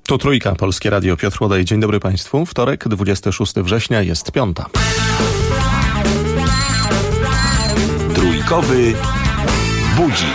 To Trójka, Polskie Radio, Piotr Łodej. Dzień dobry Państwu. Wtorek, 26 września, jest piąta. Trójkowy budzik.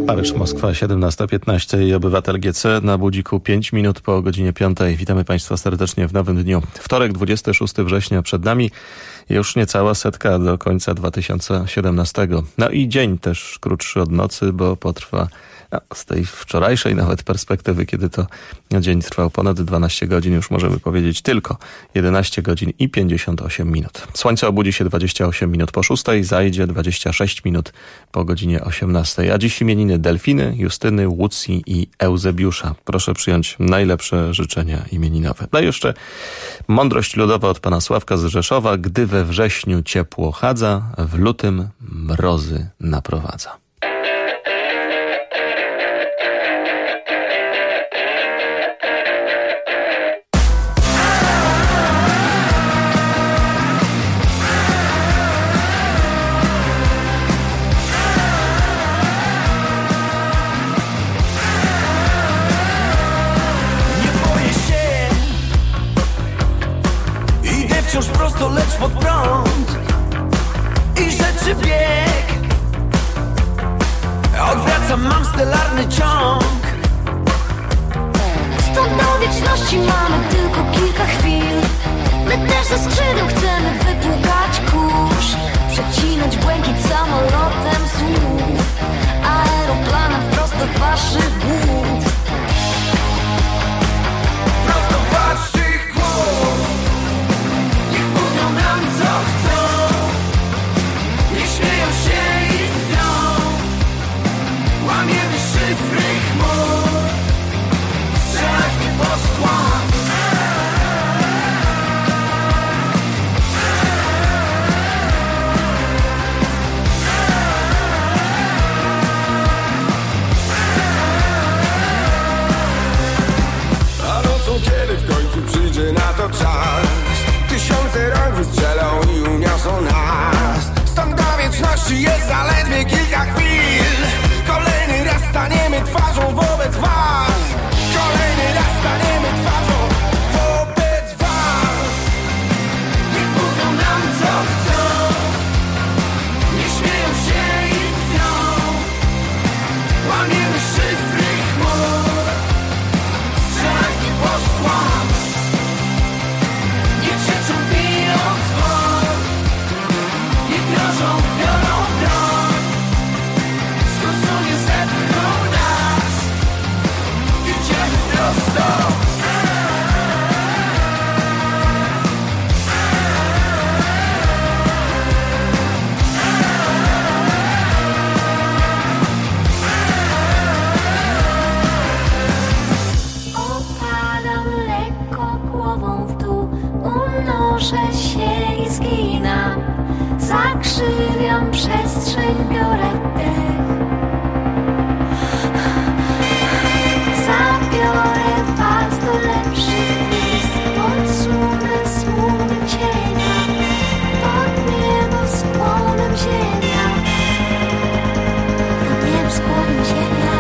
Paryż, Moskwa, 17:15 i Obywatel GC na Budziku 5 minut po godzinie 5. Witamy Państwa serdecznie w nowym dniu. Wtorek, 26 września przed nami. Już niecała setka do końca 2017. No i dzień też krótszy od nocy, bo potrwa z tej wczorajszej nawet perspektywy, kiedy to dzień trwał ponad 12 godzin, już możemy powiedzieć tylko 11 godzin i 58 minut. Słońce obudzi się 28 minut po 6, zajdzie 26 minut po godzinie 18. A dziś imieniny Delfiny, Justyny, Łucji i Eusebiusza. Proszę przyjąć najlepsze życzenia imieninowe. No i jeszcze mądrość ludowa od pana Sławka z Rzeszowa. Gdy we wrześniu ciepło chadza, w lutym mrozy naprowadza. Wciąż prosto, lecz pod prąd i rzeczy bieg. Odwracam, mam stelarny ciąg. Stąd do wieczności mamy tylko kilka chwil. My też ze skrzydeł chcemy wypłukać kurz, przecinać błękit samolotem słów, aeroplanem wprost do waszych głów. Prosto do waszych głów. Co chcą, nie śmieją się i drwią. Łamiemy szyfry chmur, strzelać mi po skłon. A nocą kiedy w końcu przyjdzie na to czas, tysiące rąk wystrzelą i uniosą nas. Stąd do wieczności jest zaledwie kilka chwil. Kolejny raz staniemy twarzą wobec was. Kolejny raz staniemy twarzą wobec was. Niech mówią nam co chcą, nie śmieją się i drwią. Łamiemy szyfry chmur, strzelać mi po skłon. Nie krzyczą, biją dzwon, nie grożą, biorą broń. Skąd nie zepchną nas, idziemy prosto. Opadam lekko głową w dół, unoszę się i zginam. Zakrzywiam przestrzeń, biorę dech. Zabiorę was do lepszych miejsc, odsunę słuny cienia, pod niebo skłonem ziemia, pod niebo skłonem ziemia.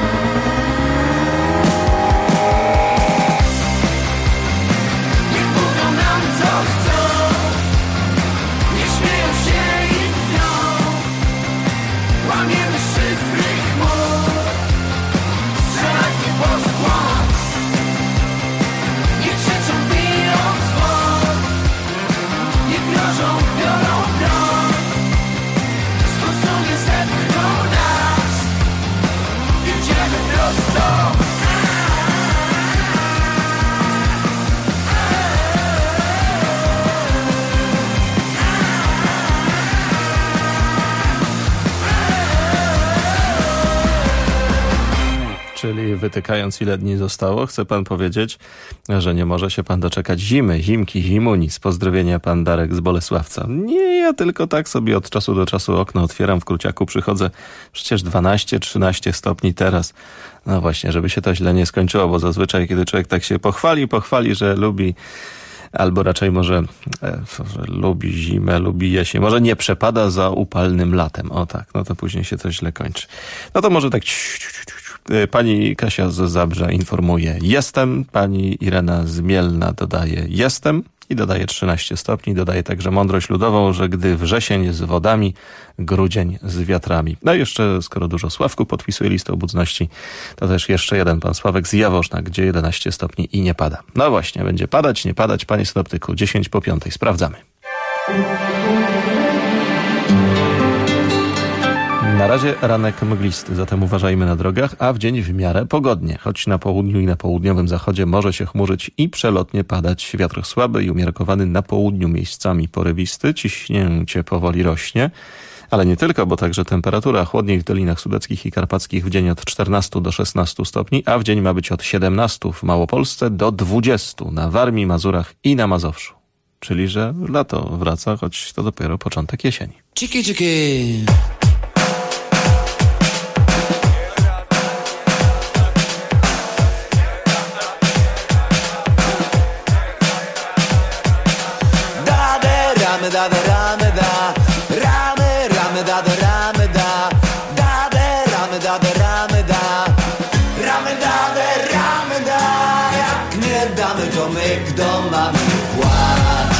Niech mówią nam co chcą, nie śmieją się i drwią. Łamiemy szyfry chmur, strzelać mi po skłon. Nie krzyczą, biją dzwon, nie grożą, biorą broń. Skąd nie zepchną nas, idziemy prosto. Czyli wytykając, ile dni zostało, chce pan powiedzieć, że nie może się pan doczekać zimy, zimki, zimunic. Pozdrowienia, pan Darek z Bolesławca. Nie, ja tylko tak sobie od czasu do czasu okno otwieram w Kruciaku, przychodzę. Przecież 12-13 stopni teraz. No właśnie, żeby się to źle nie skończyło, bo zazwyczaj, kiedy człowiek tak się pochwali, że lubi, albo raczej może że lubi zimę, lubi jesień, może nie przepada za upalnym latem. O tak, no to później się to źle kończy. No to może tak Pani Kasia z Zabrza informuje jestem, pani Irena z Mielna dodaje jestem, i dodaje 13 stopni. Dodaje także mądrość ludową, że gdy wrzesień z wodami, grudzień z wiatrami. No i jeszcze, skoro dużo Sławków podpisuje listę obudności, to też jeszcze jeden pan Sławek z Jaworzna, gdzie 11 stopni i nie pada. No właśnie, będzie padać, nie padać, panie synoptyku, 10:05. Sprawdzamy. Na razie ranek mglisty, zatem uważajmy na drogach, a w dzień w miarę pogodnie. Choć na południu i na południowym zachodzie może się chmurzyć i przelotnie padać. Wiatr słaby i umiarkowany, na południu miejscami porywisty. Ciśnięcie powoli rośnie, ale nie tylko, bo także temperatura chłodniej w dolinach sudeckich i karpackich w dzień od 14 do 16 stopni, a w dzień ma być od 17 w Małopolsce do 20 na Warmii, Mazurach i na Mazowszu. Czyli, że lato wraca, choć to dopiero początek jesieni. Ciki, ciki. Da da ramy da, ramy da da ramy da, da da ramy da da ramy da, ramy da da ramy da. Jak nie damy, to my kto mamy płać?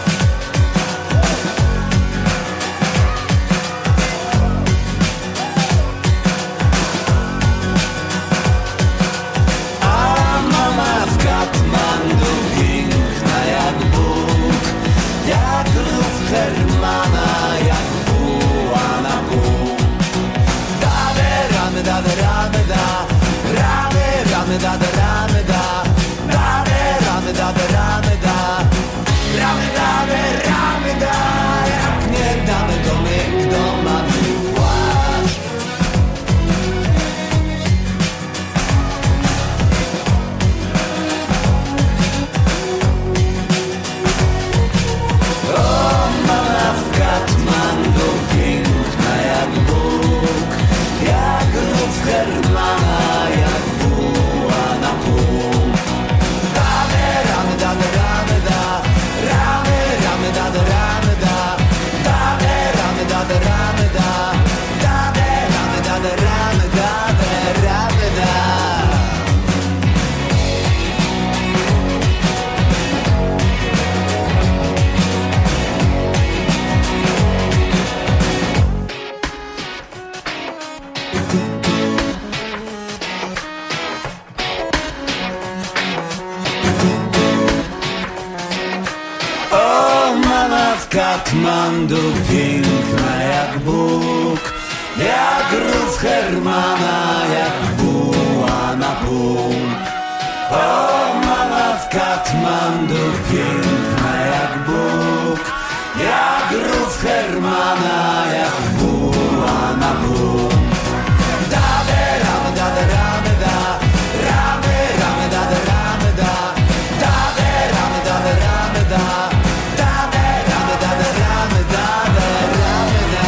A mama w Katmandu piękna jak Bóg, jak rów Hermana, jak buła na pół. Dade ramy da, ramy da, ramy da, dade ramy da, ramy da, ramy da. Jak nie damy, to my kto mamy płać? O mama w Katmandu piękna jak Bóg, jak rów Hermana, jak buła na pół. Dane ramy da, ramy da, ramy da, ramy da, dane ramy da, ramy da, dane ramy da, ramy da, ramy da. O mama w Katmandu piękna jak Bóg, jak rów Hermana, jak buła na pół. O mama w Katmandu piękna jak Bóg, jak rów Hermana, jak buła na pół. Dade ramy da, ramy da, ramy da, ramy da, dade ramy da, ramy da, dade ramy da, ramy da, ramy da.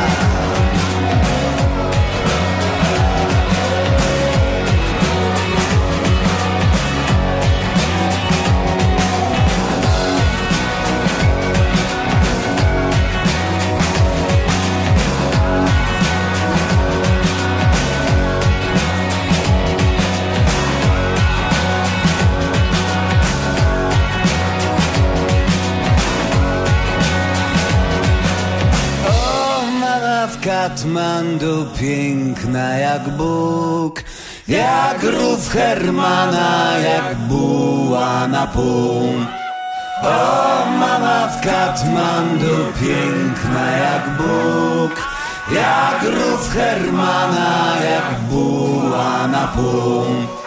Katmandu piękna jak Bóg, jak rów Hermana, jak buła na pół. O mama w Katmandu piękna jak Bóg, jak rów Hermana, jak buła na pół.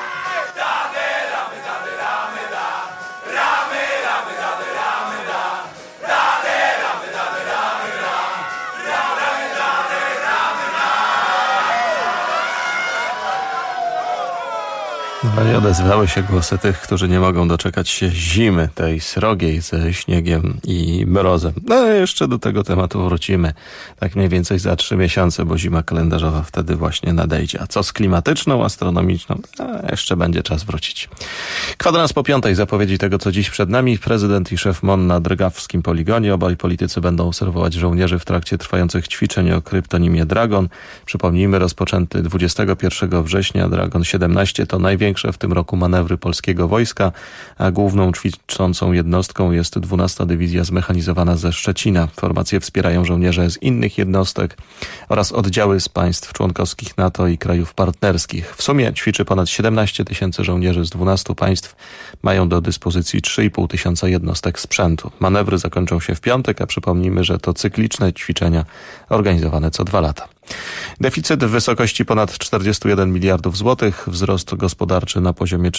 No i odezwały się głosy tych, którzy nie mogą doczekać się zimy, tej srogiej ze śniegiem i mrozem. No jeszcze do tego tematu wrócimy tak mniej więcej za 3 miesiące, bo zima kalendarzowa wtedy właśnie nadejdzie. A co z klimatyczną, astronomiczną? Jeszcze będzie czas wrócić. Kwadrans po 5 zapowiedzi tego, co dziś przed nami. Prezydent i szef MON na Drgawskim poligonie. Obaj politycy będą obserwować żołnierzy w trakcie trwających ćwiczeń o kryptonimie Dragon. Przypomnijmy, rozpoczęty 21 września Dragon 17 to największy największe w tym roku manewry polskiego wojska, a główną ćwiczącą jednostką jest 12. Dywizja Zmechanizowana ze Szczecina. Formacje wspierają żołnierze z innych jednostek oraz oddziały z państw członkowskich NATO i krajów partnerskich. W sumie ćwiczy ponad 17 tysięcy żołnierzy z 12 państw. Mają do dyspozycji 3,5 tysiąca jednostek sprzętu. Manewry zakończą się w piątek, a przypomnijmy, że to cykliczne ćwiczenia organizowane co 2 lata. Deficyt w wysokości ponad 41 miliardów złotych, wzrost gospodarczy na poziomie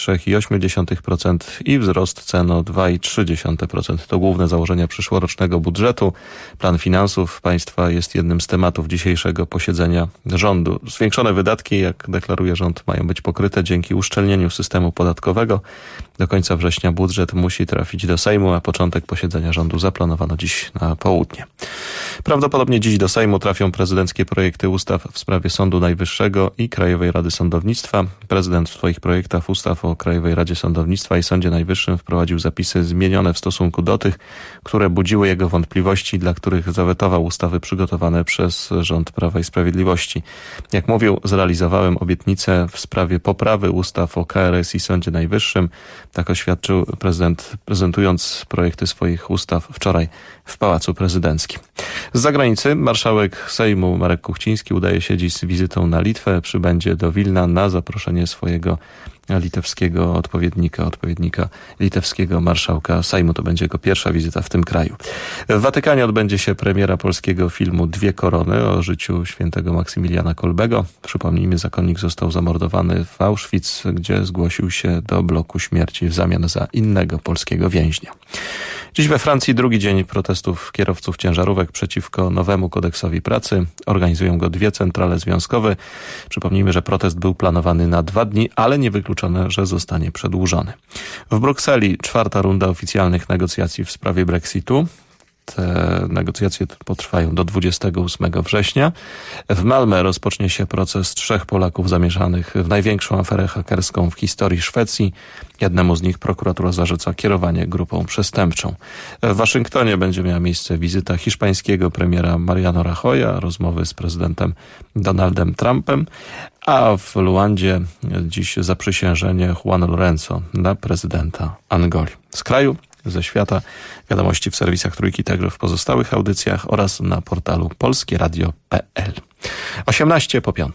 3,8% i wzrost cen o 2,3%. To główne założenia przyszłorocznego budżetu. Plan finansów państwa jest jednym z tematów dzisiejszego posiedzenia rządu. Zwiększone wydatki, jak deklaruje rząd, mają być pokryte dzięki uszczelnieniu systemu podatkowego. Do końca września budżet musi trafić do Sejmu, a początek posiedzenia rządu zaplanowano dziś na południe. Prawdopodobnie dziś do Sejmu trafią prezydenckie projekty ustaw w sprawie Sądu Najwyższego i Krajowej Rady Sądownictwa. Prezydent w swoich projektach ustaw o Krajowej Radzie Sądownictwa i Sądzie Najwyższym wprowadził zapisy zmienione w stosunku do tych, które budziły jego wątpliwości, dla których zawetował ustawy przygotowane przez rząd Prawa i Sprawiedliwości. Jak mówił, zrealizowałem obietnicę w sprawie poprawy ustaw o KRS i Sądzie Najwyższym. Tak oświadczył prezydent, prezentując projekty swoich ustaw wczoraj w Pałacu Prezydenckim. Z zagranicy marszałek Sejmu Marek Kuchciński udaje się dziś z wizytą na Litwę. Przybędzie do Wilna na zaproszenie swojego litewskiego odpowiednika litewskiego marszałka Sejmu. To będzie jego pierwsza wizyta w tym kraju. W Watykanie odbędzie się premiera polskiego filmu Dwie korony o życiu świętego Maksymiliana Kolbego. Przypomnijmy, zakonnik został zamordowany w Auschwitz, gdzie zgłosił się do bloku śmierci w zamian za innego polskiego więźnia. Dziś we Francji drugi dzień protestów kierowców ciężarówek przeciwko nowemu kodeksowi pracy. Organizują go 2 centrale związkowe. Przypomnijmy, że protest był planowany na 2 dni, ale niewykluczone, że zostanie przedłużony. W Brukseli 4. runda oficjalnych negocjacji w sprawie Brexitu. Te negocjacje potrwają do 28 września. W Malmö rozpocznie się proces 3 Polaków zamieszanych w największą aferę hakerską w historii Szwecji. Jednemu z nich prokuratura zarzuca kierowanie grupą przestępczą. W Waszyngtonie będzie miała miejsce wizyta hiszpańskiego premiera Mariano Rajoya, rozmowy z prezydentem Donaldem Trumpem, a w Luandzie dziś zaprzysiężenie Juana Lorenzo na prezydenta Angoli. Z kraju, ze świata, wiadomości w serwisach Trójki, także w pozostałych audycjach oraz na portalu polskieradio.pl. 5:18.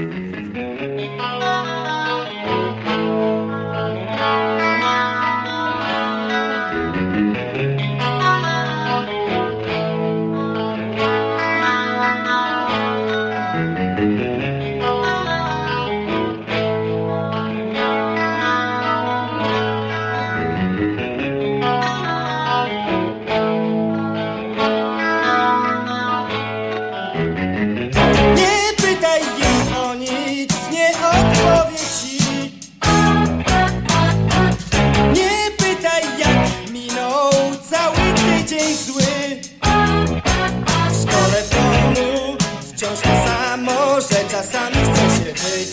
Czasami chce się być.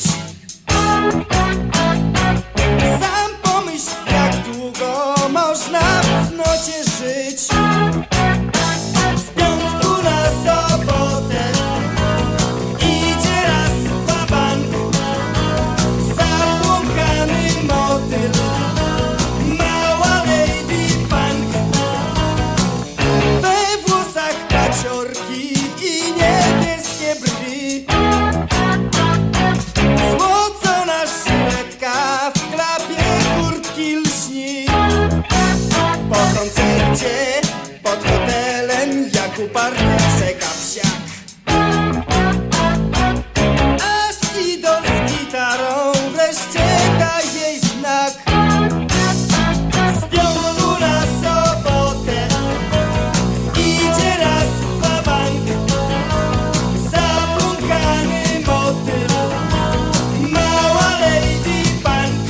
Sam pomyśl, jak długo można w cnocie żyć. Z piątku na sobotę idzie raz wabank. Zabłąkany motyl, mała lady punk. We włosach paciorki i niebieskie brwi. Złocona żyletka w klapie kurtki lśni. Po koncercie pod hotelem jak uparty czeka psiak. Aż idol z gitarą wreszcie da jej znak. Z piątku na sobotę idzie raz wabank. Zabłąkany motyl, mała lady punk.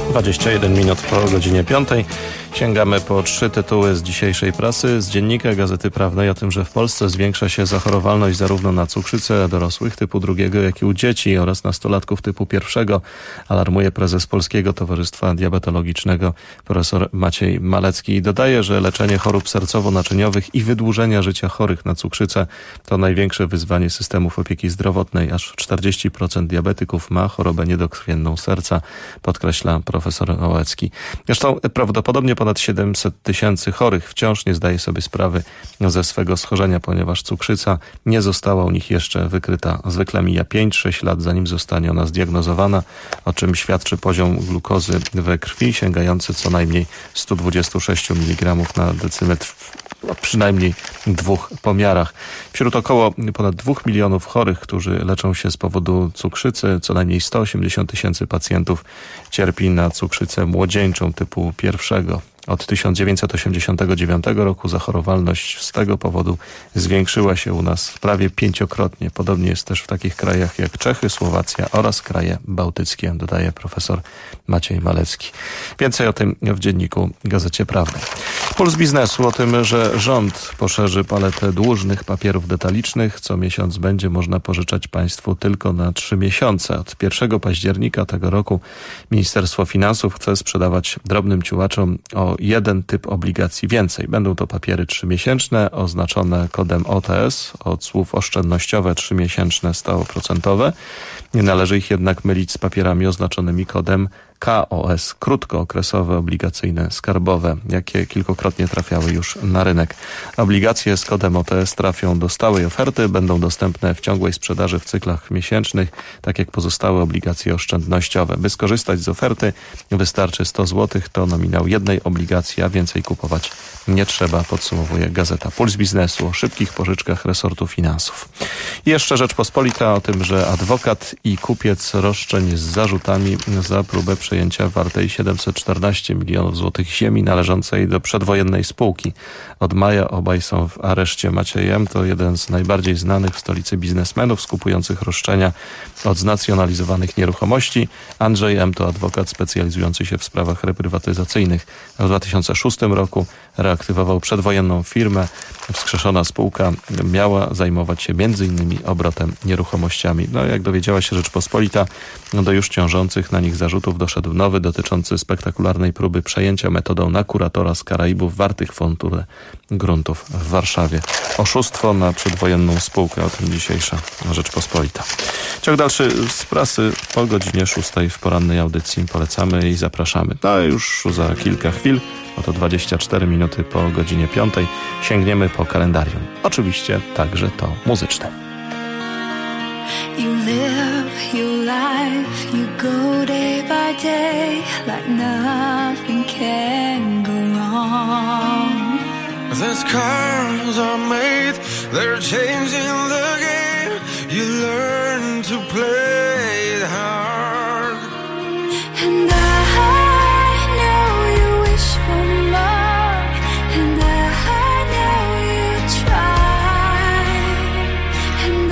21 minut po godzinie 5. Sięgamy po 3 tytuły z dzisiejszej prasy. Z Dziennika Gazety Prawnej o tym, że w Polsce zwiększa się zachorowalność zarówno na cukrzycę dorosłych typu 2, jak i u dzieci oraz nastolatków typu 1. Alarmuje prezes Polskiego Towarzystwa Diabetologicznego profesor Maciej Malecki. Dodaje, że leczenie chorób sercowo-naczyniowych i wydłużenia życia chorych na cukrzycę to największe wyzwanie systemów opieki zdrowotnej. Aż 40% diabetyków ma chorobę niedokrwienną serca, podkreśla profesor Malecki. Zresztą prawdopodobnie ponad 700 000 chorych wciąż nie zdaje sobie sprawy ze swego schorzenia, ponieważ cukrzyca nie została u nich jeszcze wykryta. Zwykle mija 5-6 lat, zanim zostanie ona zdiagnozowana, o czym świadczy poziom glukozy we krwi sięgający co najmniej 126 mg na decymetr w przynajmniej 2 pomiarach. Wśród około ponad 2 milionów chorych, którzy leczą się z powodu cukrzycy, co najmniej 180 000 pacjentów cierpi na cukrzycę młodzieńczą typu 1. Od 1989 roku zachorowalność z tego powodu zwiększyła się u nas prawie 5-krotnie. Podobnie jest też w takich krajach jak Czechy, Słowacja oraz kraje bałtyckie, dodaje profesor Maciej Malecki. Więcej o tym w Dzienniku Gazecie Prawnej. Puls Biznesu o tym, że rząd poszerzy paletę dłużnych papierów detalicznych. Co miesiąc będzie można pożyczać państwu tylko na 3 miesiące. Od 1 października tego roku Ministerstwo Finansów chce sprzedawać drobnym ciułaczom o jeden typ obligacji więcej. Będą to papiery 3-miesięczne oznaczone kodem OTS, od słów oszczędnościowe 3-miesięczne stałoprocentowe. Nie należy ich jednak mylić z papierami oznaczonymi kodem KOS, krótkookresowe, obligacyjne, skarbowe, jakie kilkukrotnie trafiały już na rynek. Obligacje z kodem OTS trafią do stałej oferty, będą dostępne w ciągłej sprzedaży w cyklach miesięcznych, tak jak pozostałe obligacje oszczędnościowe. By skorzystać z oferty wystarczy 100 zł, to nominał jednej obligacji, a więcej kupować nie trzeba, podsumowuje Gazeta. Puls Biznesu o szybkich pożyczkach resortu finansów. I jeszcze Rzeczpospolita o tym, że adwokat i kupiec roszczeń z zarzutami za próbę przejęcia wartej 714 milionów złotych ziemi należącej do przedwojennej spółki. Od maja obaj są w areszcie. Maciej M. to jeden z najbardziej znanych w stolicy biznesmenów skupujących roszczenia od znacjonalizowanych nieruchomości. Andrzej M. to adwokat specjalizujący się w sprawach reprywatyzacyjnych. W 2006 roku reaktywował przedwojenną firmę. Wskrzeszona spółka miała zajmować się m.in. obrotem nieruchomościami. No, jak dowiedziała się Rzeczpospolita, do już ciążących na nich zarzutów doszedł nowy, dotyczący spektakularnej próby przejęcia metodą na kuratora z Karaibów wartych fortunę gruntów w Warszawie. Oszustwo na przedwojenną spółkę, o tym dzisiejsza Rzeczpospolita. Ciąg dalszy z prasy po godzinie 6 w porannej audycji polecamy i zapraszamy. No już za kilka chwil, oto 24 minuty po godzinie 5, sięgniemy po kalendarium. Oczywiście także to muzyczne. You live your life, you go day by day, like nothing can go wrong. These cars are made, they're changing the game. You learn to play it hard. And I know you wish for more, and I know you try, and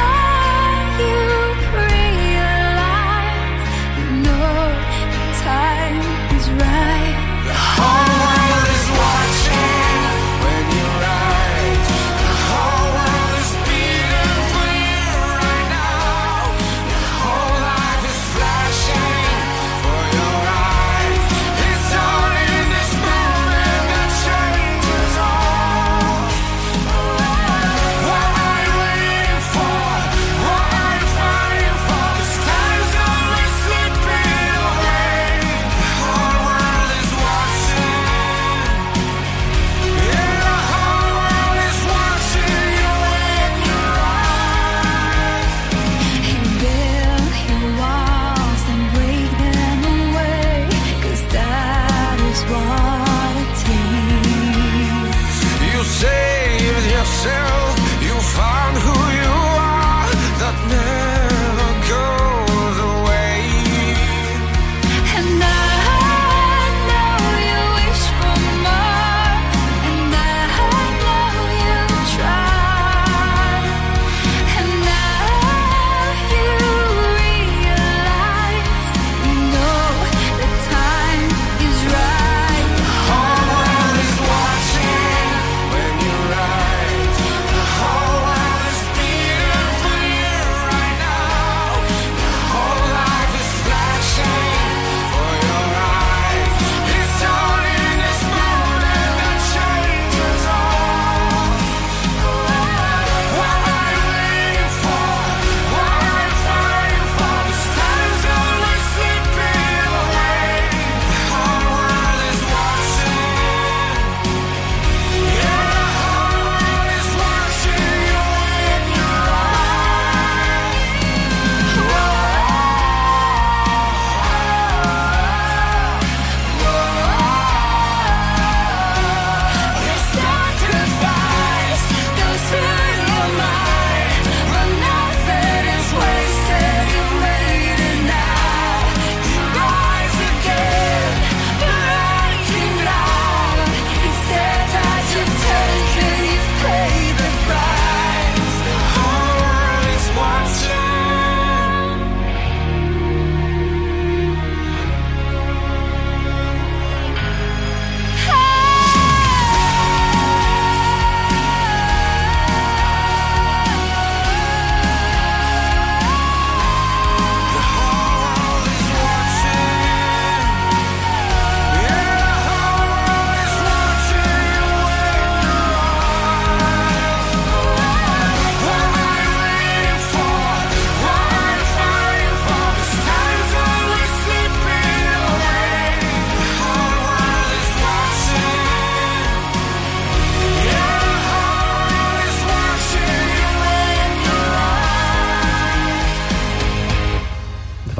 you realize, you know the time is right. The whole world is watching when you write. The whole world is beating for you right now. Your whole life is flashing for your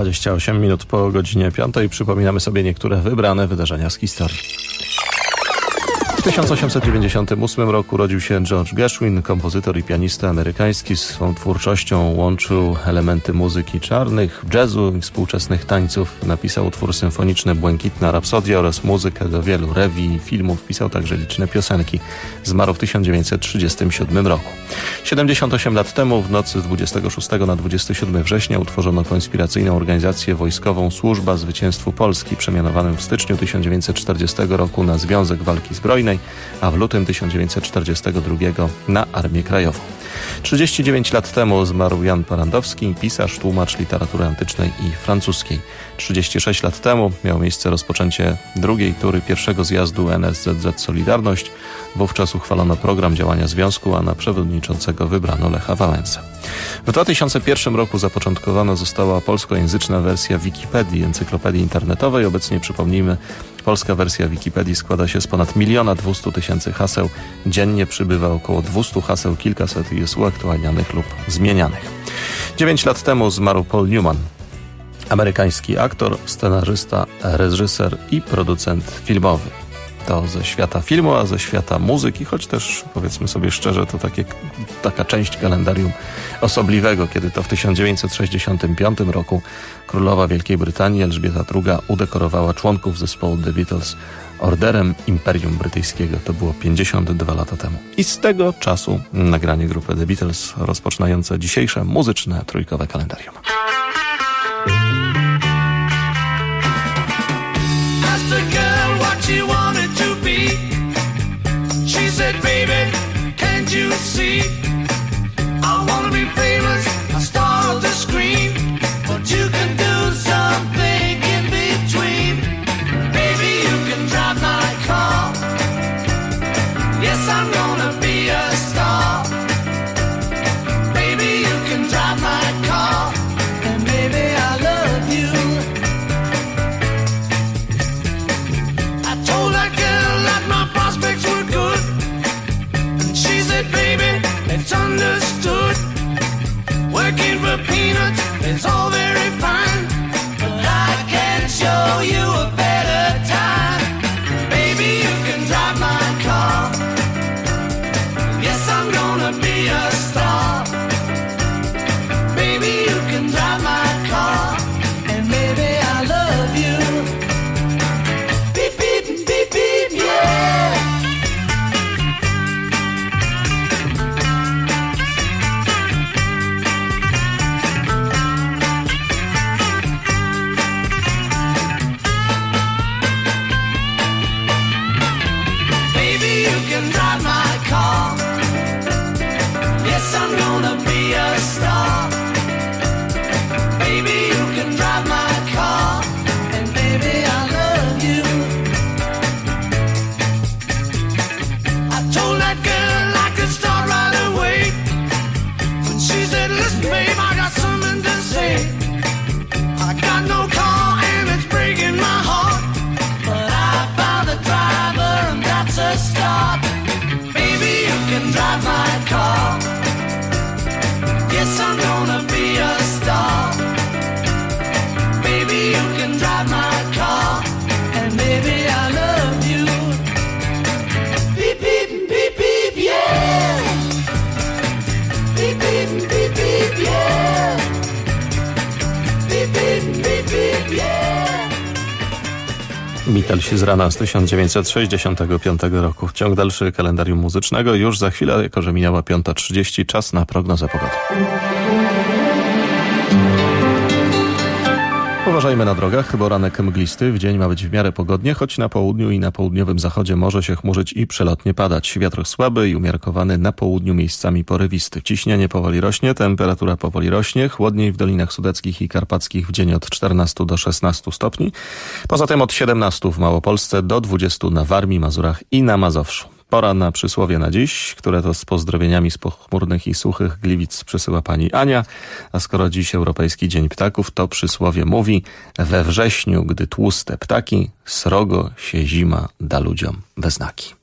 28 minut po godzinie 5. Przypominamy sobie niektóre wybrane wydarzenia z historii. W 1898 roku urodził się George Gershwin, kompozytor i pianista amerykański. Swą twórczością łączył elementy muzyki czarnych, jazzu i współczesnych tańców. Napisał utwór symfoniczny Błękitna Rapsodia oraz muzykę do wielu rewii i filmów. Pisał także liczne piosenki. Zmarł w 1937 roku. 78 lat temu, w nocy z 26 na 27 września, utworzono konspiracyjną organizację wojskową Służba Zwycięstwu Polski, przemianowaną w styczniu 1940 roku na Związek Walki Zbrojnej, a w lutym 1942 na Armię Krajową. 39 lat temu zmarł Jan Parandowski, pisarz, tłumacz literatury antycznej i francuskiej. 36 lat temu miało miejsce rozpoczęcie drugiej tury pierwszego zjazdu NSZZ Solidarność. Wówczas uchwalono program działania związku, a na przewodniczącego wybrano Lecha Wałęsę. W 2001 roku zapoczątkowana została polskojęzyczna wersja Wikipedii, encyklopedii internetowej. Obecnie, przypomnijmy, polska wersja Wikipedii składa się z ponad 1 200 000 haseł. Dziennie przybywa około 200 haseł, kilkaset jest uaktualnianych lub zmienianych. 9 lat temu zmarł Paul Newman, amerykański aktor, scenarzysta, reżyser i producent filmowy. To ze świata filmu, a ze świata muzyki, choć też, powiedzmy sobie szczerze, to taka część kalendarium osobliwego, kiedy to w 1965 roku królowa Wielkiej Brytanii Elżbieta II udekorowała członków zespołu The Beatles Orderem Imperium Brytyjskiego. To było 52 lata temu. I z tego czasu nagranie grupy The Beatles rozpoczynające dzisiejsze muzyczne trójkowe kalendarium. She wanted to be. She said, baby, can't you see? I wanna be famous, a star of the screen, but you can do something in between. Baby, you can drive my car. Yes, I'm gonna be a star. Baby, you can drive my car, and baby, I love you. It's understood. Working for peanuts is all very fine, but I can show you a better time. Baby, you can drive my car. Yes, I'm gonna be a star. Baby, you can drive my car, and baby, I love you. Beep, beep, beep, beep, yeah. I'm gonna be a star. Baby, you can drive my car, and baby, I love you. I told that girl I could start right away, but she said, listen, babe, I got something to say. I got no car and it's breaking my heart, but I found a driver and that's a start. Baby, you can drive my car. Yes, I'm gonna be a star. Baby, you can drive my car, and baby, I love you. Beep, beep, beep, beep, yeah. Beep, beep, beep, beep, yeah. Beep, beep, beep, beep, yeah. Beatlesi z rana z 1965 roku. Ciąg dalszy kalendarium muzycznego już za chwilę, jako że minęła 5:30, czas na prognozę pogody. Uważajmy na drogach, bo ranek mglisty, w dzień ma być w miarę pogodnie, choć na południu i na południowym zachodzie może się chmurzyć i przelotnie padać. Wiatr słaby i umiarkowany, na południu miejscami porywisty. Ciśnienie powoli rośnie, temperatura powoli rośnie, chłodniej w dolinach sudeckich i karpackich w dzień od 14 do 16 stopni. Poza tym od 17 w Małopolsce do 20 na Warmii, Mazurach i na Mazowszu. Pora na przysłowie na dziś, które to z pozdrowieniami z pochmurnych i suchych Gliwic przysyła pani Ania. A skoro dziś Europejski Dzień Ptaków, to przysłowie mówi: we wrześniu, gdy tłuste ptaki, srogo się zima da ludziom we znaki.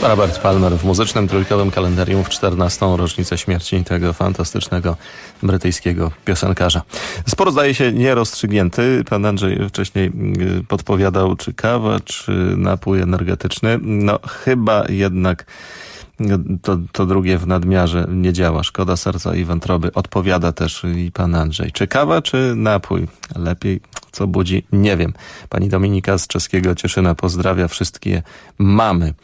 Robert Palmer w muzycznym trójkowym kalendarium w 14. rocznicę śmierci tego fantastycznego brytyjskiego piosenkarza. Spór zdaje się nierozstrzygnięty. Pan Andrzej wcześniej podpowiadał, czy kawa, czy napój energetyczny. No chyba jednak to drugie w nadmiarze nie działa. Szkoda serca i wątroby. Odpowiada też i pan Andrzej. Czy kawa, czy napój? Lepiej, co budzi? Nie wiem. Pani Dominika z czeskiego Cieszyna pozdrawia wszystkie mamy.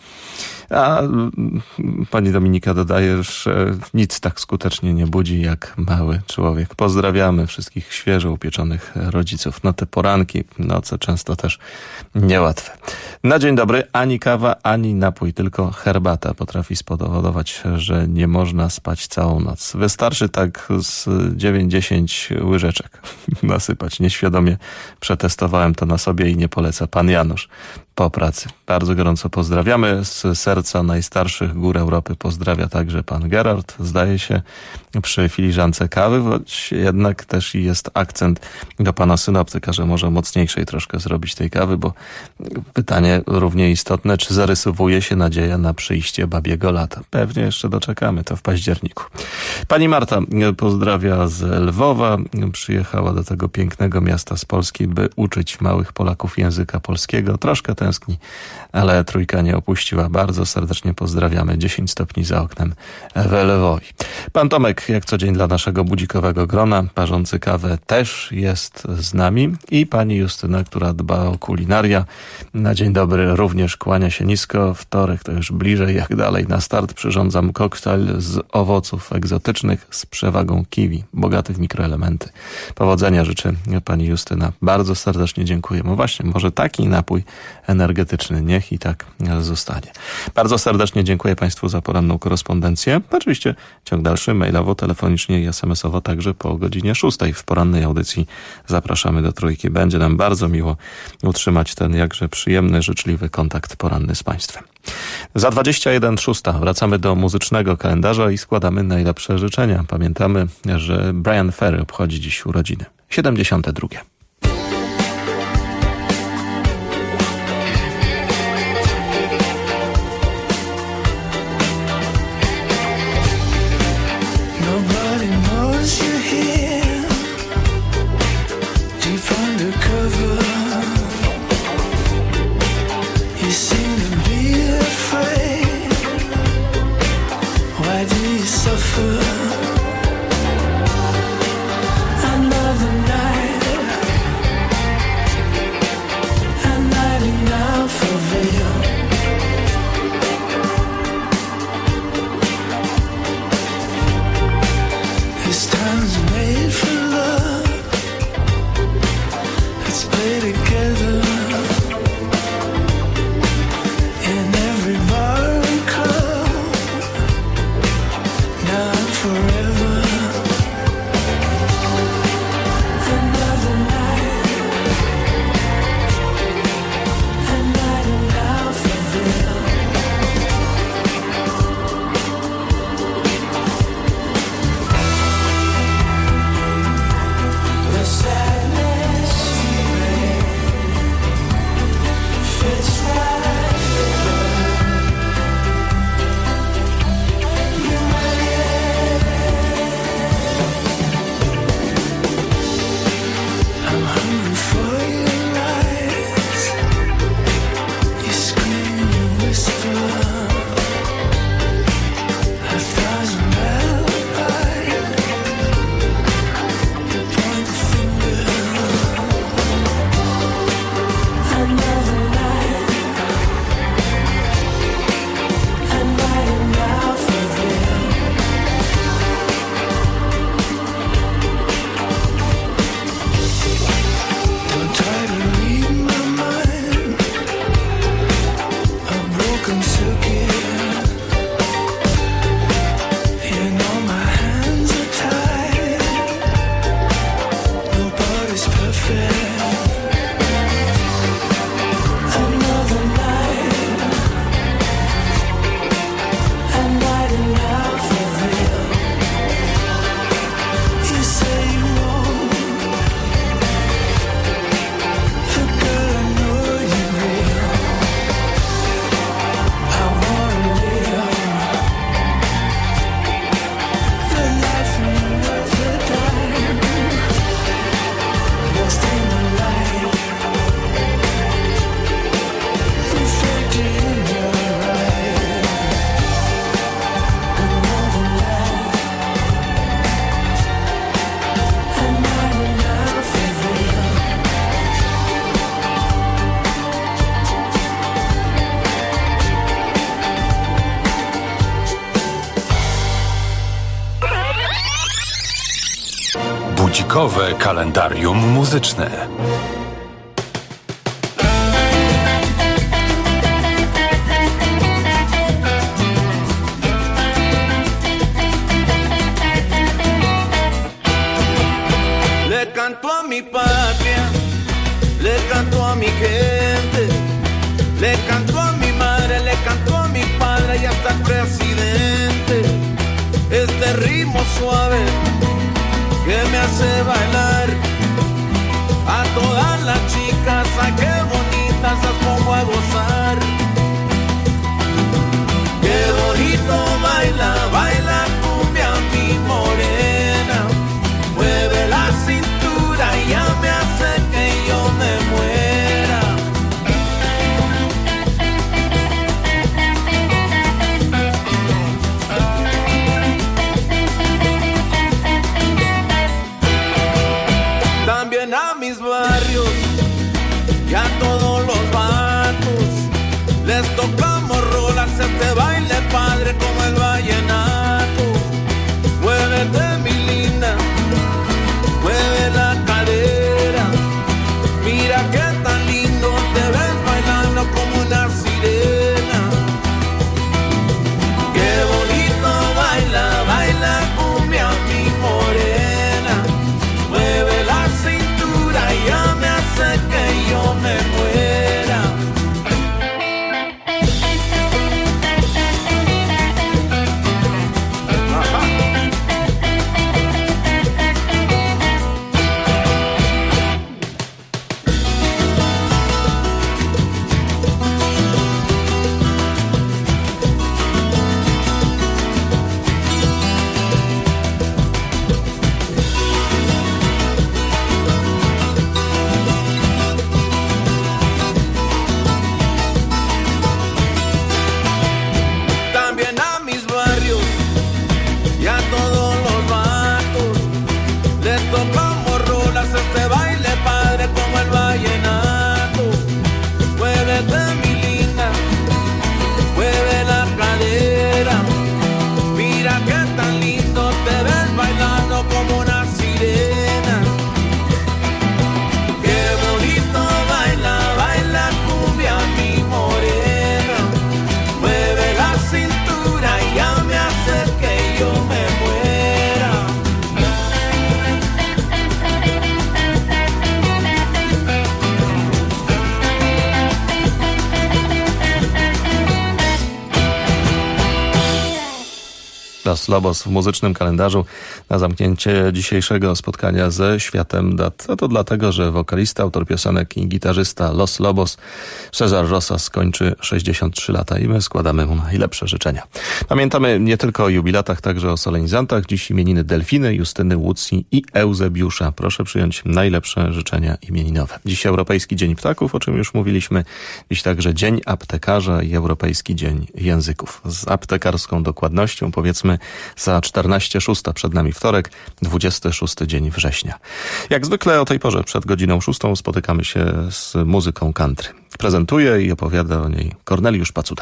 A pani Dominika dodaje, że nic tak skutecznie nie budzi jak mały człowiek. Pozdrawiamy wszystkich świeżo upieczonych rodziców. No te poranki, noce często też niełatwe. Na dzień dobry ani kawa, ani napój, tylko herbata potrafi spowodować, że nie można spać całą noc. Wystarczy tak z 9-10 łyżeczek nasypać. Nieświadomie przetestowałem to na sobie i nie poleca. Pan Janusz po pracy. Bardzo gorąco pozdrawiamy. Z serca najstarszych gór Europy pozdrawia także pan Gerard. Zdaje się przy filiżance kawy, choć jednak też jest akcent do pana synoptyka, że może mocniejszej troszkę zrobić tej kawy, bo pytanie równie istotne, czy zarysowuje się nadzieja na przyjście babiego lata. Pewnie jeszcze doczekamy, to w październiku. Pani Marta pozdrawia z Lwowa. Przyjechała do tego pięknego miasta z Polski, by uczyć małych Polaków języka polskiego. Troszkę tęskni, ale trójka nie opuściła. Bardzo serdecznie pozdrawiamy. 10 stopni za oknem w Lwowie. Pan Tomek, jak co dzień dla naszego budzikowego grona, parzący kawę, też jest z nami. I pani Justyna, która dba o kulinaria. Na dzień dobry również kłania się nisko. Wtorek to już bliżej, jak dalej. Na start przyrządzam koktajl z owoców egzotycznych z przewagą kiwi, bogaty w mikroelementy. Powodzenia życzy pani Justyna. Bardzo serdecznie dziękujemy. Właśnie, może taki napój energetyczny niech i tak zostanie. Bardzo serdecznie dziękuję państwu za poranną korespondencję. Oczywiście ciąg dalszy mailowo, telefonicznie i SMS-owo także po godzinie 6 w porannej audycji zapraszamy do trójki. Będzie nam bardzo miło utrzymać ten jakże przyjemny, życzliwy kontakt poranny z państwem. Za 21:06 wracamy do muzycznego kalendarza i składamy najlepsze życzenia. Pamiętamy, że Bryan Ferry obchodzi dziś urodziny. 72. For Wtorkowe kalendarium muzyczne. Le canto a mi patria, le canto a mi gente, le canto a mi madre, le canto a mi padre y hasta el presidente. Este ritmo suave que me hace bailar a todas las chicas, ay qué bonitas las pongo a gozar. Qué bonito baila, baila cumbia mi morena, mueve la cintura y ya me hace que yo me muera. También a mis barrios y a todos los vatos les tocamos rolas, este baile padre como el vallenato. Muévete mi linda, mueve la cadera, mira qué tan lindo te ves bailando como una sirena. Qué bonito baila, baila cumbia mi morena, mueve la cintura y ya me hace que yo me muera. También a mis barrios y a todos los vatos les tocamos rolas, este baile padre como el vallenato. Muévete mi linda, mueve la cadera, mira qué tan lindo te ves bailando como una sirena. Qué bonito baila, baila cumbia mi morena, mueve la cintura y ya me hace que yo me muera. Los Lobos w muzycznym kalendarzu na zamknięcie dzisiejszego spotkania ze światem dat. A to dlatego, że wokalista, autor piosenek i gitarzysta Los Lobos César Rosas kończy 63 lata i my składamy mu najlepsze życzenia. Pamiętamy nie tylko o jubilatach, także o solenizantach. Dziś imieniny Delfiny, Justyny, Łucji i Eusebiusza. Proszę przyjąć najlepsze życzenia imieninowe. Dziś Europejski Dzień Ptaków, o czym już mówiliśmy. Dziś także Dzień Aptekarza i Europejski Dzień Języków. Z aptekarską dokładnością powiedzmy za 14:06 przed nami wtorek, 26 dzień września. Jak zwykle o tej porze przed godziną 6 spotykamy się z muzyką country. Prezentuje i opowiada o niej Korneliusz Pacuda.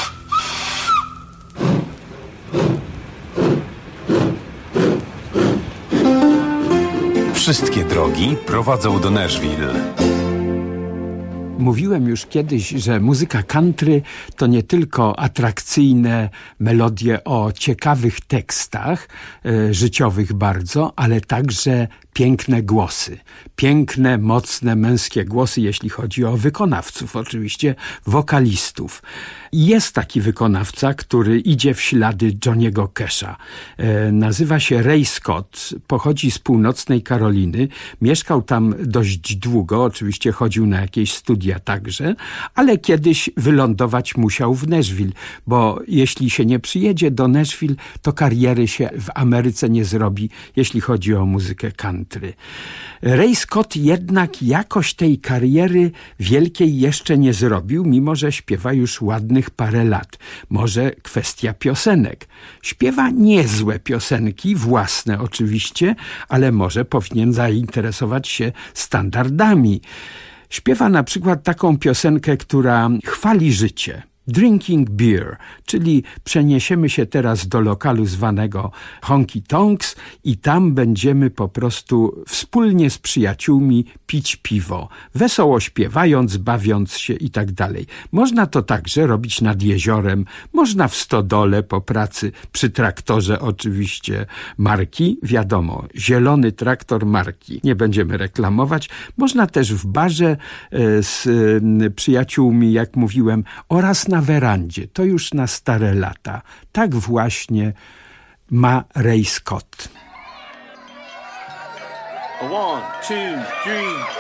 Wszystkie drogi prowadzą do Nashville. Mówiłem już kiedyś, że muzyka country to nie tylko atrakcyjne melodie o ciekawych tekstach, życiowych bardzo, ale także piękne głosy. Piękne, mocne, męskie głosy, jeśli chodzi o wykonawców, oczywiście wokalistów. Jest taki wykonawca, który idzie w ślady Johnny'ego Casha. Nazywa się Ray Scott, pochodzi z północnej Karoliny, mieszkał tam dość długo, oczywiście chodził na jakieś studia także, ale kiedyś wylądować musiał w Nashville, bo jeśli się nie przyjedzie do Nashville, to kariery się w Ameryce nie zrobi, jeśli chodzi o muzykę country. Ray Scott jednak jakoś tej kariery wielkiej jeszcze nie zrobił, mimo że śpiewa już ładnych parę lat. Może kwestia piosenek. Śpiewa niezłe piosenki, własne oczywiście, ale może powinien zainteresować się standardami. Śpiewa na przykład taką piosenkę, która chwali życie. Drinking beer, czyli przeniesiemy się teraz do lokalu zwanego Honky Tonks i tam będziemy po prostu wspólnie z przyjaciółmi pić piwo, wesoło śpiewając, bawiąc się i tak dalej. Można to także robić nad jeziorem, można w stodole po pracy, przy traktorze oczywiście marki, wiadomo, zielony traktor marki, nie będziemy reklamować. Można też w barze z przyjaciółmi, jak mówiłem, oraz na werandzie. To już na stare lata. Tak właśnie ma Ray Scott. 1, 2, 3.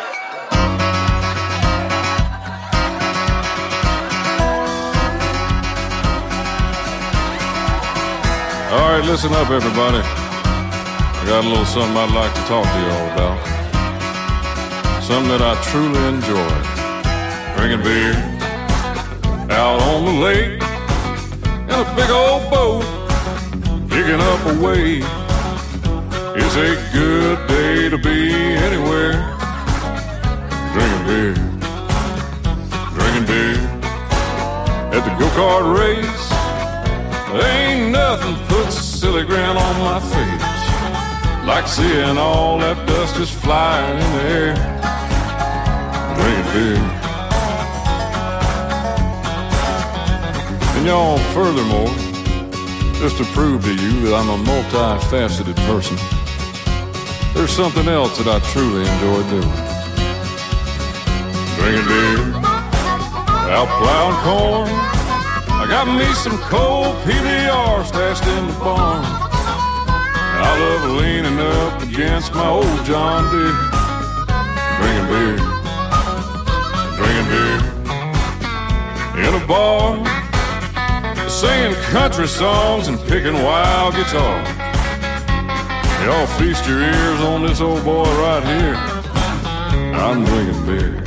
All right, listen up, everybody. I got a little something I'd like to talk to you all about. Something that I truly enjoy. Drinking beer out on the lake in a big old boat, picking up a wave. It's a good day to be anywhere. Drinking beer at the go-kart race. Ain't nothing puts a silly grin on my face like seeing all that dust just flying in the air. Drinking beer. And y'all, furthermore, just to prove to you that I'm a multifaceted person, there's something else that I truly enjoy doing. Drinking beer, out plowing corn. I got me some cold PBR stashed in the barn. And I love leaning up against my old John Deere. Drinking beer in a bar, singing country songs and picking wild guitar. Y'all feast your ears on this old boy right here. I'm drinking beer.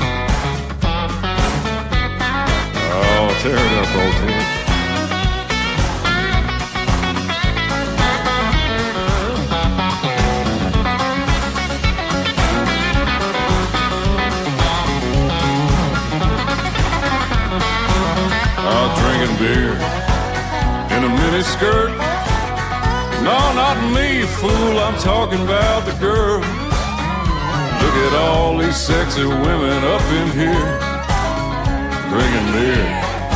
Oh, tear it up, old Tim. Drinking beer in a mini skirt. No, not me, fool, I'm talking about the girl. Look at all these sexy women up in here drinking beer.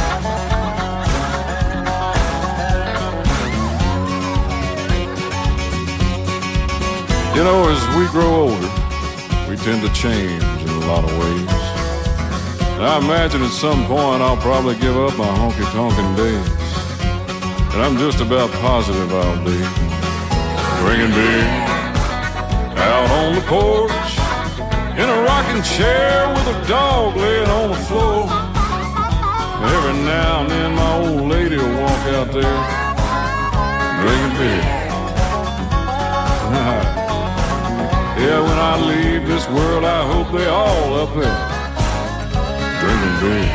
You know, as we grow older, we tend to change in a lot of ways. I imagine at some point I'll probably give up my honky-tonkin' days. And I'm just about positive I'll be drinking beer out on the porch in a rocking chair with a dog laying on the floor. And every now and then my old lady will walk out there drinking beer. Yeah, when I leave this world, I hope they all up there drinking beer.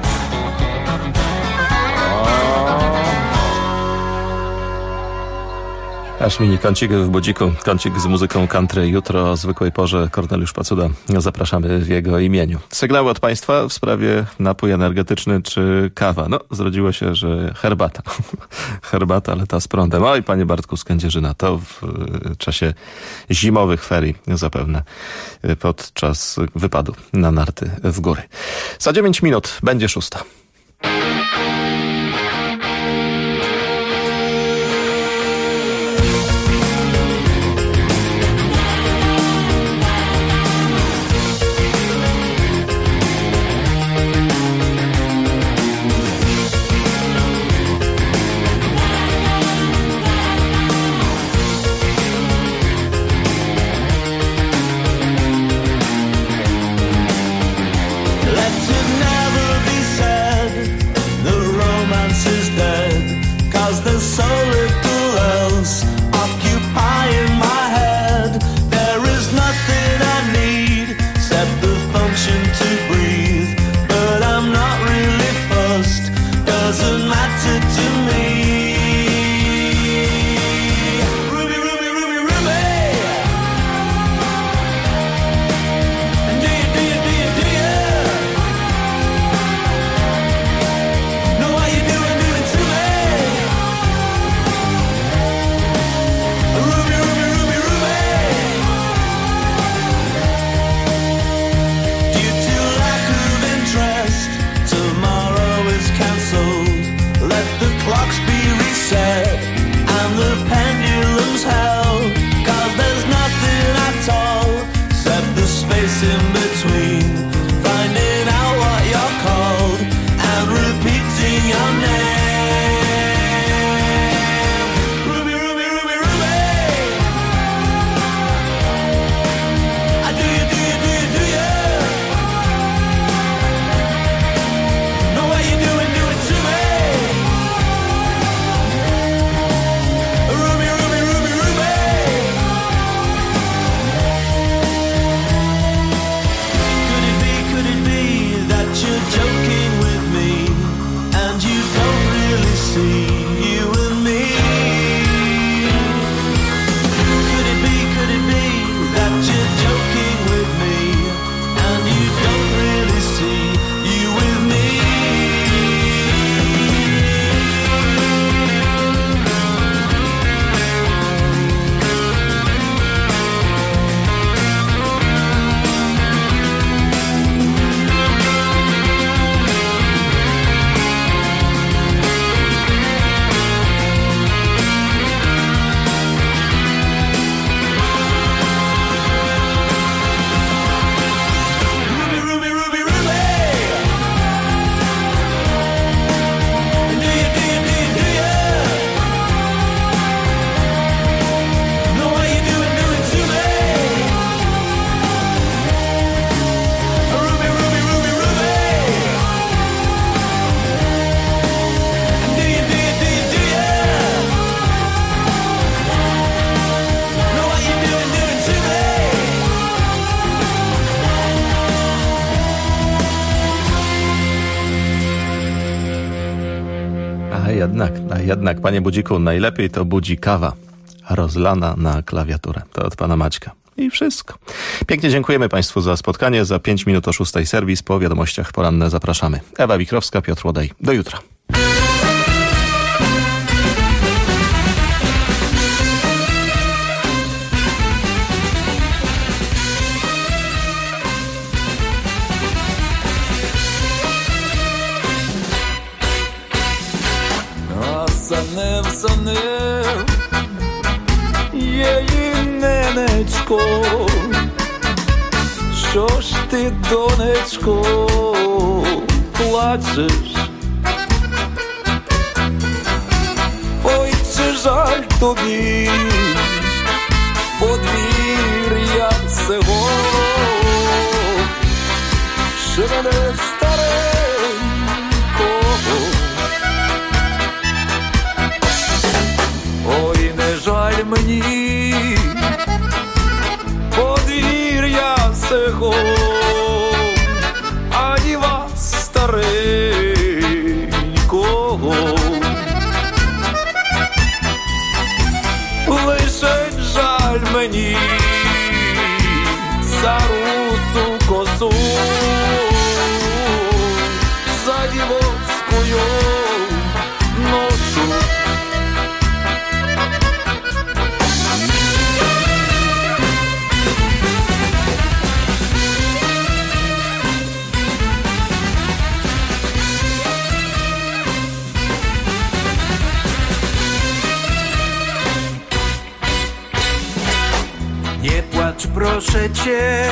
Aż mini kącik w budziku, kącik z muzyką country. Jutro o zwykłej porze Korneliusz Pacuda. Zapraszamy w jego imieniu. Sygnały od Państwa w sprawie napój energetyczny czy kawa. No, zrodziło się, że herbata. Herbata, ale ta z prądem. Oj, panie Bartku z Kędzierzyna, to w czasie zimowych ferii zapewne podczas wypadu na narty w góry. Za 9 minut będzie 6. Let it never be said scream your name. Ruby, Ruby, Ruby, Ruby. Do you, do you, do you, do you? Know what you doing, do it to me. Ruby, Ruby, Ruby, Ruby. Could it be that you're joking with me and you don't really see you and me? Could it be that you're joking with me and you don't really see you with me? Ruby, Ruby, Ruby, Ruby. Do you, do you, do you, do you? Know what you doing, do it to me. Ruby, Ruby, Ruby, Ruby. Do you, do you, do you, do you? Know what you doing, do it to me. A jednak, panie Budziku, najlepiej to budzi kawa rozlana na klawiaturę. To od pana Maćka. I wszystko. Pięknie dziękujemy państwu za spotkanie. Za 5 minut o 6:00 serwis. Po wiadomościach poranne zapraszamy. Ewa Wikrowska, Piotr Łodej. Do jutra. Санев, її ненечко, що ж ти, донечко, плачеш? Ой, чи жаль тобі подвір'я сего, що мене старенького? Ой, не жаль мені подвір'я сего, ані вас старенького. Лише жаль мені за русу косу, за дівоцькою ношу. Nie płacz, proszę cię,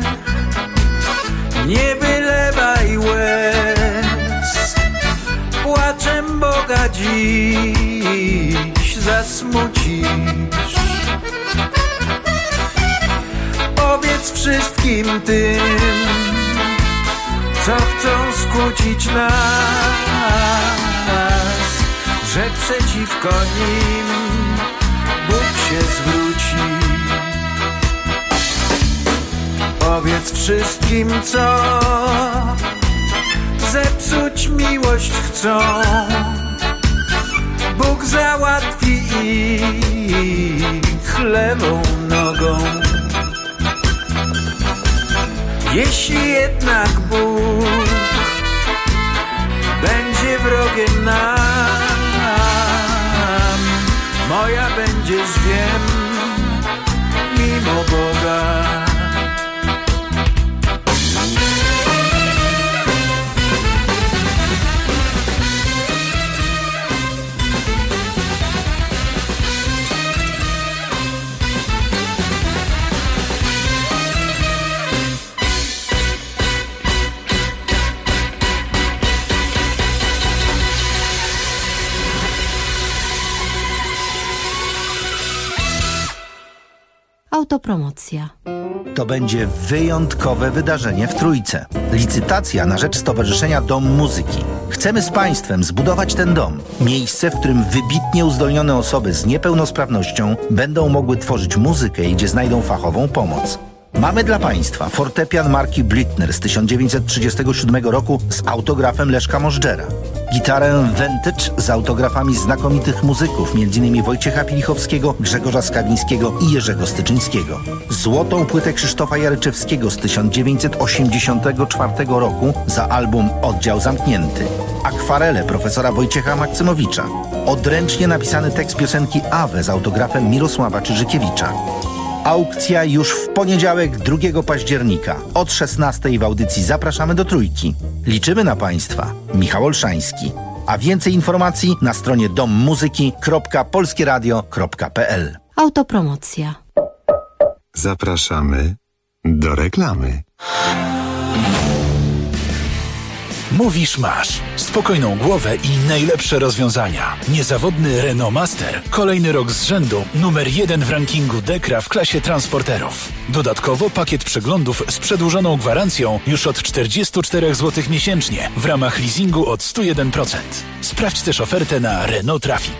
nie wylewaj łez. Płaczem Boga dziś zasmucisz. Powiedz wszystkim tym, co chcą skłócić nas, że przeciwko nim Bóg się zwróci. Powiedz wszystkim, co zepsuć miłość chcą, Bóg załatwi ich lewą nogą. Jeśli jednak Bóg będzie wrogiem nam, moja będziesz, wiem, mimo Boga. Autopromocja. To będzie wyjątkowe wydarzenie w Trójce. Licytacja na rzecz Stowarzyszenia Dom Muzyki. Chcemy z Państwem zbudować ten dom. Miejsce, w którym wybitnie uzdolnione osoby z niepełnosprawnością będą mogły tworzyć muzykę i gdzie znajdą fachową pomoc. Mamy dla Państwa fortepian marki Blüthner z 1937 roku z autografem Leszka Możdżera. Gitarę Vintage z autografami znakomitych muzyków, m.in. Wojciecha Pilichowskiego, Grzegorza Skawińskiego i Jerzego Styczyńskiego. Złotą płytę Krzysztofa Jaryczewskiego z 1984 roku za album Oddział Zamknięty. Akwarele profesora Wojciecha Maksymowicza. Odręcznie napisany tekst piosenki Awe z autografem Mirosława Czyżykiewicza. Aukcja już w poniedziałek 2 października. Od 16:00 w audycji Zapraszamy do Trójki. Liczymy na Państwa. Michał Olszański. A więcej informacji na stronie dommuzyki.polskieradio.pl. Autopromocja. Zapraszamy do reklamy. Mówisz masz. Spokojną głowę i najlepsze rozwiązania. Niezawodny Renault Master. Kolejny rok z rzędu. Numer 1 w rankingu Dekra w klasie transporterów. Dodatkowo pakiet przeglądów z przedłużoną gwarancją już od 44 zł miesięcznie. W ramach leasingu od 101%. Sprawdź też ofertę na Renault Traffic.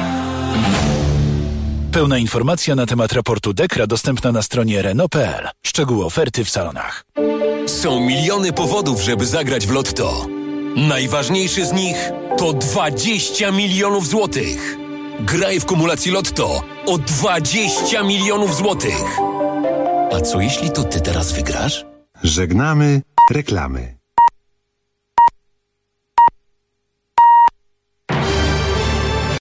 Pełna informacja na temat raportu Dekra dostępna na stronie Renault.pl. Szczegóły oferty w salonach. Są miliony powodów, żeby zagrać w Lotto. Najważniejszy z nich to 20 milionów złotych. Graj w kumulacji Lotto o 20 milionów złotych. A co jeśli to ty teraz wygrasz? Żegnamy reklamy.